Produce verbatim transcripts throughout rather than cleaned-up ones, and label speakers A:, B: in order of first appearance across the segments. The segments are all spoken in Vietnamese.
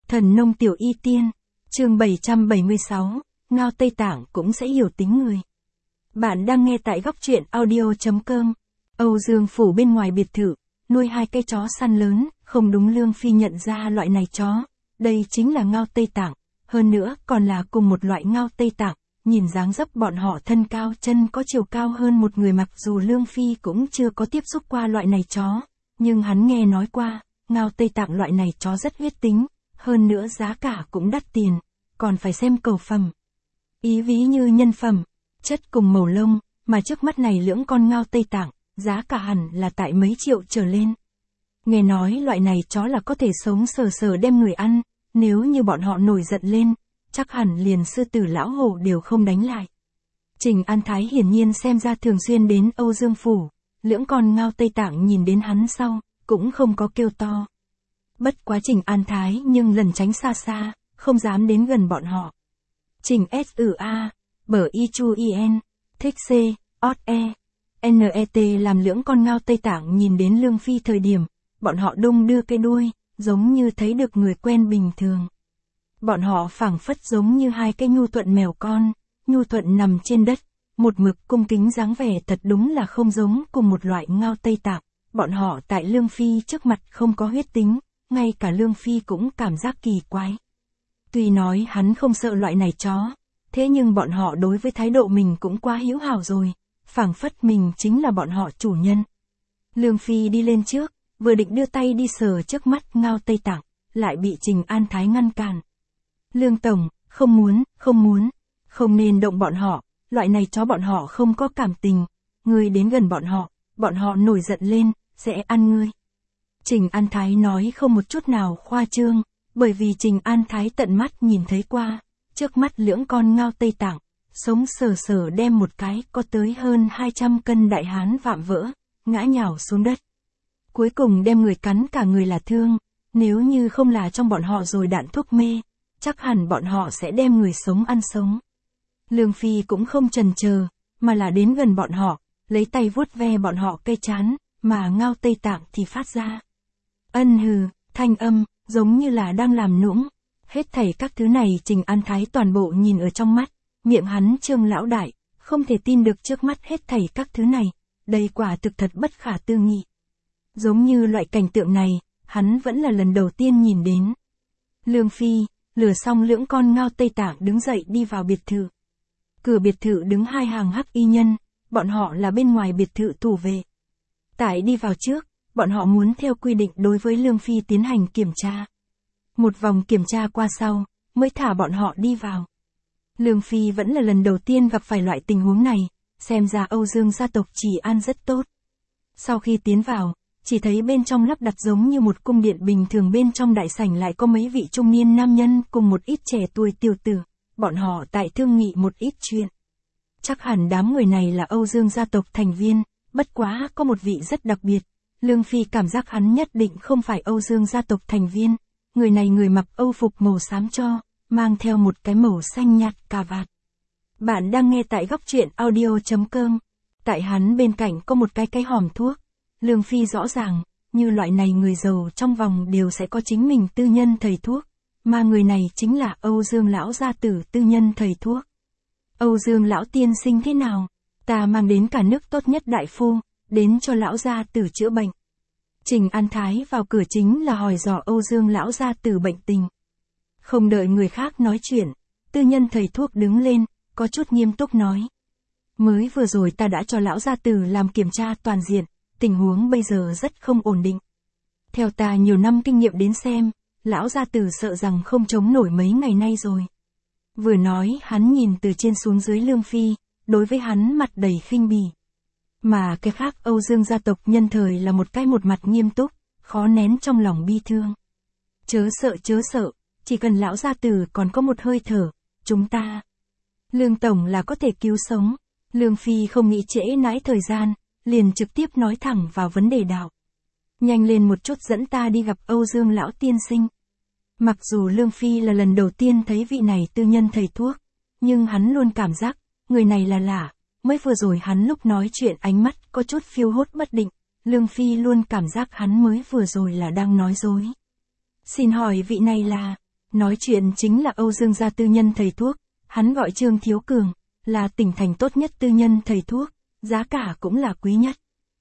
A: Thần nông tiểu y tiên, chương bảy trăm bảy mươi sáu, Ngao Tây Tạng cũng sẽ hiểu tính người. Bạn đang nghe tại góc truyện audio chấm com. Âu Dương Phủ bên ngoài biệt thự, nuôi hai cây chó săn lớn, không đúng Lương Phi nhận ra loại này chó. Đây chính là Ngao Tây Tạng, hơn nữa còn là cùng một loại Ngao Tây Tạng. Nhìn dáng dấp bọn họ thân cao chân có chiều cao hơn một người, mặc dù Lương Phi cũng chưa có tiếp xúc qua loại này chó. Nhưng hắn nghe nói qua, Ngao Tây Tạng loại này chó rất huyết tính, hơn nữa giá cả cũng đắt tiền, còn phải xem cầu phẩm. Ý ví như nhân phẩm, chất cùng màu lông, mà trước mắt này lưỡng con Ngao Tây Tạng, giá cả hẳn là tại mấy triệu trở lên. Nghe nói loại này chó là có thể sống sờ sờ đem người ăn, nếu như bọn họ nổi giận lên, chắc hẳn liền sư tử lão hổ đều không đánh lại. Trình An Thái hiển nhiên xem ra thường xuyên đến Âu Dương Phủ, lưỡng con Ngao Tây Tạng nhìn đến hắn sau, cũng không có kêu to. Bất quá Trình An Thái nhưng lần tránh xa xa, không dám đến gần bọn họ. Trình S U A, bở Y Chu In, thích C, ót E, N E T làm lưỡng con Ngao Tây Tạng nhìn đến Lương Phi thời điểm, bọn họ đung đưa cái đuôi, giống như thấy được người quen bình thường. Bọn họ phảng phất giống như hai cái nhu thuận mèo con, nhu thuận nằm trên đất, một mực cung kính dáng vẻ thật đúng là không giống cùng một loại Ngao Tây Tạng. Bọn họ tại Lương Phi trước mặt không có huyết tính, ngay cả Lương Phi cũng cảm giác kỳ quái. Tuy nói hắn không sợ loại này chó, thế nhưng bọn họ đối với thái độ mình cũng quá hữu hảo rồi, phảng phất mình chính là bọn họ chủ nhân. Lương Phi đi lên trước, vừa định đưa tay đi sờ trước mắt Ngao Tây Tạng, lại bị Trình An Thái ngăn cản. Lương Tổng, không muốn, không muốn, không nên động bọn họ, loại này chó bọn họ không có cảm tình, ngươi đến gần bọn họ, bọn họ nổi giận lên, sẽ ăn ngươi. Trình An Thái nói không một chút nào khoa trương, bởi vì Trình An Thái tận mắt nhìn thấy qua, trước mắt lưỡng con Ngao Tây Tạng, sống sờ sờ đem một cái có tới hơn hai trăm cân đại hán vạm vỡ, ngã nhào xuống đất. Cuối cùng đem người cắn cả người là thương, nếu như không là trong bọn họ rồi đạn thuốc mê, chắc hẳn bọn họ sẽ đem người sống ăn sống. Lương Phi cũng không chần chờ, mà là đến gần bọn họ, lấy tay vuốt ve bọn họ cây trán, mà Ngao Tây Tạng thì phát ra. Ân hừ, thanh âm, giống như là đang làm nũng. Hết thảy các thứ này Trình An Thái toàn bộ nhìn ở trong mắt, miệng hắn trương lão đại, không thể tin được trước mắt hết thảy các thứ này, đây quả thực thật bất khả tư nghị. Giống như loại cảnh tượng này, hắn vẫn là lần đầu tiên nhìn đến. Lương Phi, lừa xong lưỡng con Ngao Tây Tạng đứng dậy đi vào biệt thự. Cửa biệt thự đứng hai hàng hắc y nhân, bọn họ là bên ngoài biệt thự thủ vệ. Tại đi vào trước, bọn họ muốn theo quy định đối với Lương Phi tiến hành kiểm tra. Một vòng kiểm tra qua sau, mới thả bọn họ đi vào. Lương Phi vẫn là lần đầu tiên gặp phải loại tình huống này, xem ra Âu Dương gia tộc trị an rất tốt. Sau khi tiến vào, chỉ thấy bên trong lắp đặt giống như một cung điện bình thường, bên trong đại sảnh lại có mấy vị trung niên nam nhân cùng một ít trẻ tuổi tiểu tử, bọn họ tại thương nghị một ít chuyện. Chắc hẳn đám người này là Âu Dương gia tộc thành viên, bất quá có một vị rất đặc biệt. Lương Phi cảm giác hắn nhất định không phải Âu Dương gia tộc thành viên, người này người mặc âu phục màu xám cho, mang theo một cái màu xanh nhạt cà vạt. Bạn đang nghe tại góc truyện audio chấm com, tại hắn bên cạnh có một cái cái hòm thuốc. Lương Phi rõ ràng, như loại này người giàu trong vòng đều sẽ có chính mình tư nhân thầy thuốc, mà người này chính là Âu Dương lão gia tử tư nhân thầy thuốc. Âu Dương lão tiên sinh thế nào? Ta mang đến cả nước tốt nhất đại phu, đến cho lão gia tử chữa bệnh. Trình An Thái vào cửa chính là hỏi dò Âu Dương lão gia tử bệnh tình. Không đợi người khác nói chuyện, tư nhân thầy thuốc đứng lên, có chút nghiêm túc nói. Mới vừa rồi ta đã cho lão gia tử làm kiểm tra toàn diện, tình huống bây giờ rất không ổn định. Theo ta nhiều năm kinh nghiệm đến xem, lão gia tử sợ rằng không chống nổi mấy ngày nay rồi. Vừa nói hắn nhìn từ trên xuống dưới Lương Phi, đối với hắn mặt đầy khinh bỉ. Mà cái khác Âu Dương gia tộc nhân thời là một cái một mặt nghiêm túc, khó nén trong lòng bi thương. Chớ sợ chớ sợ, chỉ cần lão gia tử còn có một hơi thở, chúng ta. Lương Tổng là có thể cứu sống. Lương Phi không nghĩ trễ nãi thời gian, liền trực tiếp nói thẳng vào vấn đề đạo. Nhanh lên một chút dẫn ta đi gặp Âu Dương lão tiên sinh. Mặc dù Lương Phi là lần đầu tiên thấy vị này tư nhân thầy thuốc, nhưng hắn luôn cảm giác, người này là lạ. Mới vừa rồi hắn lúc nói chuyện ánh mắt có chút phiêu hốt bất định, Lương Phi luôn cảm giác hắn mới vừa rồi là đang nói dối. Xin hỏi vị này là, Nói chuyện chính là Âu Dương gia tư nhân thầy thuốc, hắn gọi Trương Thiếu Cường, là tỉnh thành tốt nhất tư nhân thầy thuốc, giá cả cũng là quý nhất.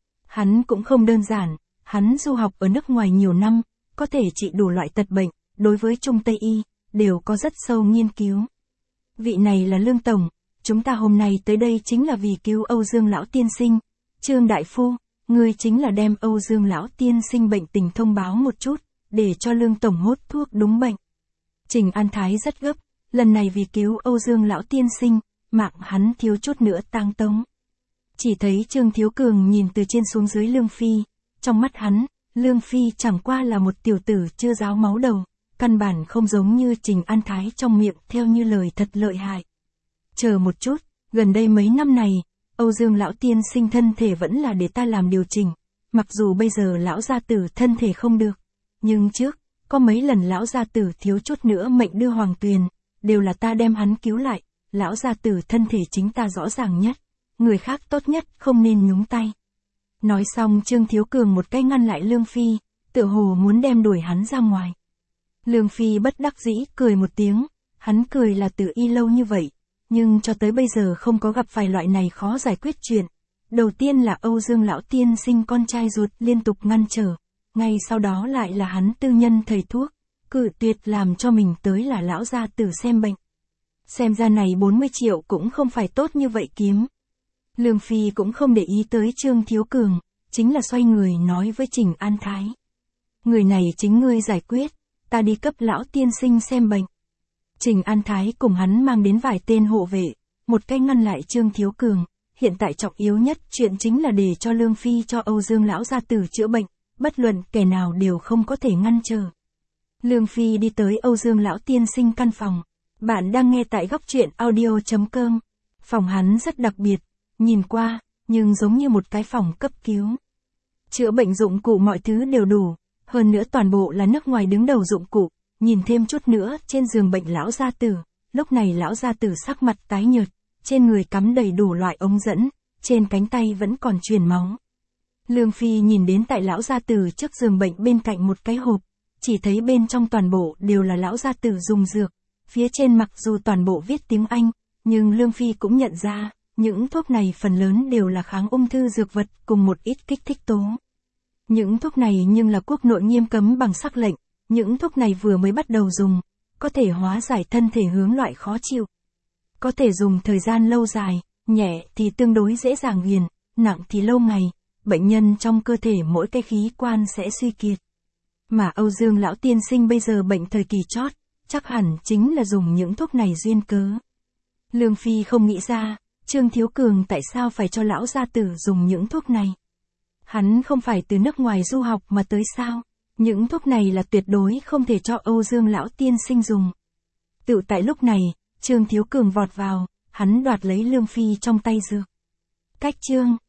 A: Hắn cũng không đơn giản, hắn du học ở nước ngoài nhiều năm, có thể trị đủ loại tật bệnh, đối với Trung Tây Y, đều có rất sâu nghiên cứu. Vị này là Lương Tổng, chúng ta hôm nay tới đây chính là vì cứu Âu Dương lão tiên sinh. Trương đại phu, ngươi chính là đem Âu Dương lão tiên sinh bệnh tình thông báo một chút, để cho Lương Tổng hốt thuốc đúng bệnh. Trình An Thái rất gấp, lần này vì cứu Âu Dương lão tiên sinh, mạng hắn thiếu chút nữa tang tống. Chỉ thấy Trương Thiếu Cường nhìn từ trên xuống dưới Lương Phi, trong mắt hắn, Lương Phi chẳng qua là một tiểu tử chưa ráo máu đầu, căn bản không giống như Trình An Thái trong miệng theo như lời thật lợi hại. Chờ một chút, gần đây mấy năm này, Âu Dương lão tiên sinh thân thể vẫn là để ta làm điều chỉnh, mặc dù bây giờ lão gia tử thân thể không được, nhưng trước, có mấy lần lão gia tử thiếu chút nữa mệnh đưa Hoàng Tuyền, đều là ta đem hắn cứu lại, lão gia tử thân thể chính ta rõ ràng nhất, người khác tốt nhất không nên nhúng tay. Nói xong Trương Thiếu Cường một cái ngăn lại Lương Phi, tựa hồ muốn đem đuổi hắn ra ngoài. Lương Phi bất đắc dĩ cười một tiếng, hắn cười là từ y lâu như vậy, nhưng cho tới bây giờ không có gặp phải loại này khó giải quyết chuyện. Đầu tiên là Âu Dương lão tiên sinh con trai ruột liên tục ngăn trở, ngay sau đó lại là hắn tư nhân thầy thuốc, cự tuyệt làm cho mình tới là lão gia tử xem bệnh. Xem ra này bốn mươi triệu cũng không phải tốt như vậy kiếm. Lương Phi cũng không để ý tới Trương Thiếu Cường, chính là xoay người nói với Trình An Thái. Người này chính ngươi giải quyết, ta đi cấp lão tiên sinh xem bệnh. Trình An Thái cùng hắn mang đến vài tên hộ vệ, một cái ngăn lại Trương Thiếu Cường, hiện tại trọng yếu nhất chuyện chính là để cho Lương Phi cho Âu Dương lão gia tử chữa bệnh, bất luận kẻ nào đều không có thể ngăn trở. Lương Phi đi tới Âu Dương lão tiên sinh căn phòng. Bạn đang nghe tại góc truyện audio.com. Phòng hắn rất đặc biệt, nhìn qua, nhưng giống như một cái phòng cấp cứu. Chữa bệnh dụng cụ mọi thứ đều đủ, hơn nữa toàn bộ là nước ngoài đứng đầu dụng cụ, nhìn thêm chút nữa trên giường bệnh lão gia tử, lúc này lão gia tử sắc mặt tái nhợt, trên người cắm đầy đủ loại ống dẫn, trên cánh tay vẫn còn truyền máu. Lương Phi nhìn đến tại lão gia tử trước giường bệnh bên cạnh một cái hộp, chỉ thấy bên trong toàn bộ đều là lão gia tử dùng dược, phía trên mặc dù toàn bộ viết tiếng Anh, nhưng Lương Phi cũng nhận ra, những thuốc này phần lớn đều là kháng ung thư dược vật cùng một ít kích thích tố. Những thuốc này nhưng là quốc nội nghiêm cấm bằng sắc lệnh, những thuốc này vừa mới bắt đầu dùng, có thể hóa giải thân thể hướng loại khó chịu. Có thể dùng thời gian lâu dài, nhẹ thì tương đối dễ dàng nghiền, nặng thì lâu ngày, bệnh nhân trong cơ thể mỗi cái khí quan sẽ suy kiệt. Mà Âu Dương lão tiên sinh bây giờ bệnh thời kỳ chót, chắc hẳn chính là dùng những thuốc này duyên cớ. Lương Phi không nghĩ ra, Trương Thiếu Cường tại sao phải cho lão gia tử dùng những thuốc này. Hắn không phải từ nước ngoài du học mà tới sao, những thuốc này là tuyệt đối không thể cho Âu Dương lão tiên sinh dùng. Tự tại lúc này, Trương Thiếu Cường vọt vào, hắn đoạt lấy Lương Phi trong tay dược. Cách chương